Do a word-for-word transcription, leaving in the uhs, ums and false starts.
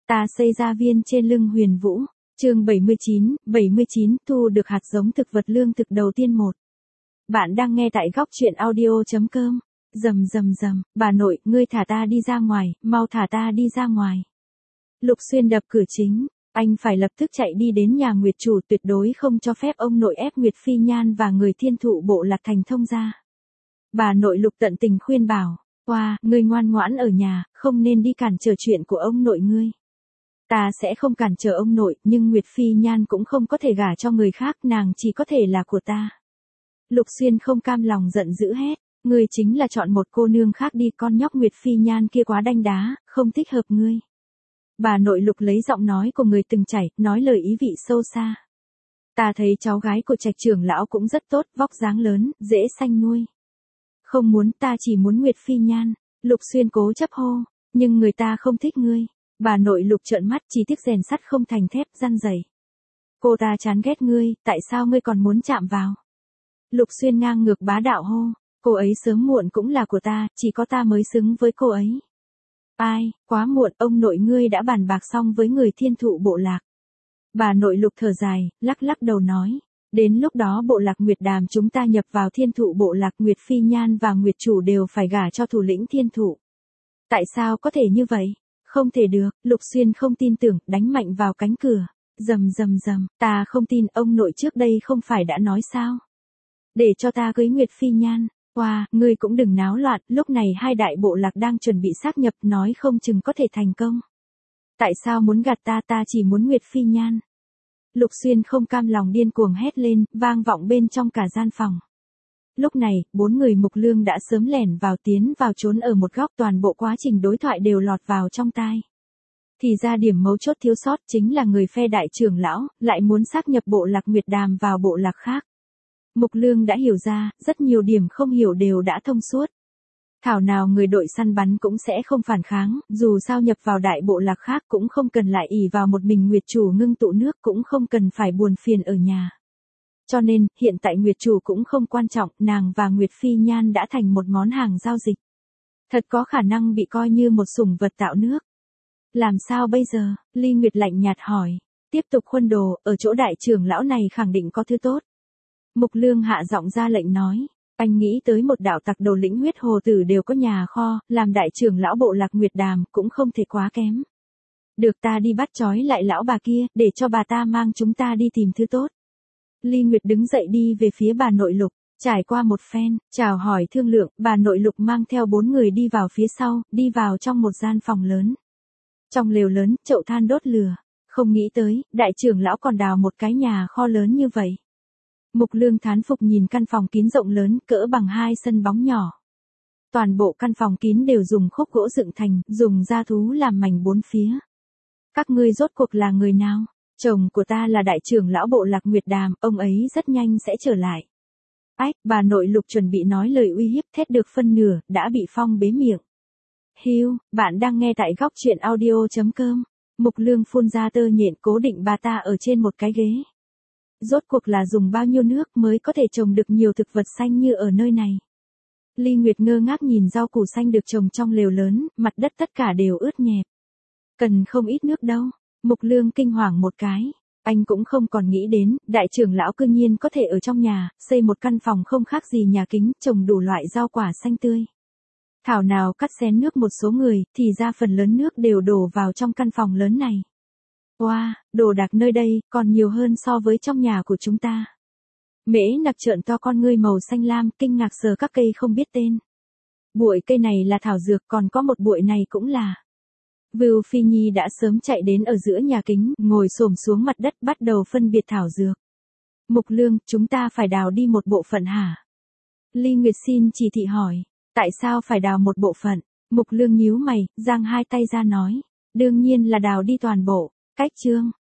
Ta xây ra viên trên lưng Huyền Vũ. Chương bảy mươi chín, bảy mươi chín thu được hạt giống thực vật lương thực đầu tiên một. Bạn đang nghe tại góc truyện audio chấm com. Rầm rầm rầm, bà nội, ngươi thả ta đi ra ngoài, mau thả ta đi ra ngoài. Lục Xuyên đập cửa chính, anh phải lập tức chạy đi đến nhà Nguyệt chủ, tuyệt đối không cho phép ông nội ép Nguyệt Phi Nhan và người Thiên Thụ Bộ Lạc thành thông gia. Bà nội Lục tận tình khuyên bảo, "Oa, ngươi ngoan ngoãn ở nhà, không nên đi cản trở chuyện của ông nội ngươi." Ta sẽ không cản trở ông nội, nhưng Nguyệt Phi Nhan cũng không có thể gả cho người khác, nàng chỉ có thể là của ta. Lục Xuyên không cam lòng giận dữ hét, ngươi chính là chọn một cô nương khác đi, con nhóc Nguyệt Phi Nhan kia quá đanh đá, không thích hợp ngươi. Bà nội Lục lấy giọng nói của người từng trải, nói lời ý vị sâu xa. Ta thấy cháu gái của Trạch trưởng lão cũng rất tốt, vóc dáng lớn, dễ sanh nuôi. Không muốn, ta chỉ muốn Nguyệt Phi Nhan. Lục Xuyên cố chấp hô, nhưng người ta không thích ngươi. Bà nội Lục trợn mắt, chỉ tiếc rèn sắt không thành thép, răn rẩy. Cô ta chán ghét ngươi, tại sao ngươi còn muốn chạm vào? Lục Xuyên ngang ngược bá đạo hô, cô ấy sớm muộn cũng là của ta, chỉ có ta mới xứng với cô ấy. Ai, quá muộn, ông nội ngươi đã bàn bạc xong với người Thiên Thụ Bộ Lạc. Bà nội Lục thở dài, lắc lắc đầu nói, đến lúc đó Bộ Lạc Nguyệt Đàm chúng ta nhập vào Thiên Thụ Bộ Lạc, Nguyệt Phi Nhan và Nguyệt chủ đều phải gả cho thủ lĩnh Thiên Thụ. Tại sao có thể như vậy? Không thể được, Lục Xuyên không tin tưởng, đánh mạnh vào cánh cửa. Rầm rầm rầm, ta không tin, ông nội trước đây không phải đã nói sao? Để cho ta cưới Nguyệt Phi Nhan. Wow, ngươi cũng đừng náo loạn, lúc này hai đại bộ lạc đang chuẩn bị xác nhập, nói không chừng có thể thành công. Tại sao muốn gạt ta, ta chỉ muốn Nguyệt Phi Nhan. Lục Xuyên không cam lòng điên cuồng hét lên, vang vọng bên trong cả gian phòng. Lúc này, bốn người Mục Lương đã sớm lẻn vào tiến vào trốn ở một góc, toàn bộ quá trình đối thoại đều lọt vào trong tai. Thì ra điểm mấu chốt thiếu sót chính là người phe đại trưởng lão, lại muốn xác nhập Bộ Lạc Nguyệt Đàm vào bộ lạc khác. Mục Lương đã hiểu ra, rất nhiều điểm không hiểu đều đã thông suốt. Thảo nào người đội săn bắn cũng sẽ không phản kháng, dù sao nhập vào đại bộ lạc khác cũng không cần lại ỷ vào một mình Nguyệt chủ ngưng tụ nước, cũng không cần phải buồn phiền ở nhà. Cho nên, hiện tại Nguyệt chủ cũng không quan trọng, nàng và Nguyệt Phi Nhan đã thành một món hàng giao dịch. Thật có khả năng bị coi như một sủng vật tạo nước. Làm sao bây giờ? Ly Nguyệt lạnh nhạt hỏi. Tiếp tục khuân đồ, ở chỗ đại trưởng lão này khẳng định có thứ tốt. Mục Lương hạ giọng ra lệnh nói. Anh nghĩ tới một đạo tặc đầu lĩnh huyết hồ tử đều có nhà kho, làm đại trưởng lão Bộ Lạc Nguyệt Đàm cũng không thể quá kém. Được, ta đi bắt trói lại lão bà kia, để cho bà ta mang chúng ta đi tìm thứ tốt. Ly Nguyệt đứng dậy đi về phía bà nội Lục, trải qua một phen, chào hỏi thương lượng, bà nội Lục mang theo bốn người đi vào phía sau, đi vào trong một gian phòng lớn. Trong lều lớn, chậu than đốt lửa, không nghĩ tới, đại trưởng lão còn đào một cái nhà kho lớn như vậy. Mục Lương thán phục nhìn căn phòng kín rộng lớn, cỡ bằng hai sân bóng nhỏ. Toàn bộ căn phòng kín đều dùng khúc gỗ dựng thành, dùng da thú làm mảnh bốn phía. Các ngươi rốt cuộc là người nào? Chồng của ta là đại trưởng lão Bộ Lạc Nguyệt Đàm, ông ấy rất nhanh sẽ trở lại. Ách, bà nội Lục chuẩn bị nói lời uy hiếp, thét được phân nửa, đã bị Phong bế miệng. Hiu, bạn đang nghe tại góc truyện audio chấm com. Mục Lương phun ra tơ nhện, cố định bà ta ở trên một cái ghế. Rốt cuộc là dùng bao nhiêu nước mới có thể trồng được nhiều thực vật xanh như ở nơi này? Ly Nguyệt ngơ ngác nhìn rau củ xanh được trồng trong lều lớn, mặt đất tất cả đều ướt nhẹp. Cần không ít nước đâu. Mục Lương kinh hoàng một cái. Anh cũng không còn nghĩ đến, đại trưởng lão cư nhiên có thể ở trong nhà, xây một căn phòng không khác gì nhà kính, trồng đủ loại rau quả xanh tươi. Thảo nào cắt xén nước một số người, thì ra phần lớn nước đều đổ vào trong căn phòng lớn này. Wow, đồ đạc nơi đây, còn nhiều hơn so với trong nhà của chúng ta. Mễ Nặc trợn to con ngươi màu xanh lam, kinh ngạc sờ các cây không biết tên. Bụi cây này là thảo dược, còn có một bụi này cũng là. Vưu Phi Nhi đã sớm chạy đến ở giữa nhà kính, ngồi xổm xuống mặt đất bắt đầu phân biệt thảo dược. Mục Lương, chúng ta phải đào đi một bộ phận hả? Ly Nguyệt xin chỉ thị hỏi, tại sao phải đào một bộ phận? Mục Lương nhíu mày, giang hai tay ra nói, đương nhiên là đào đi toàn bộ. Cách chương,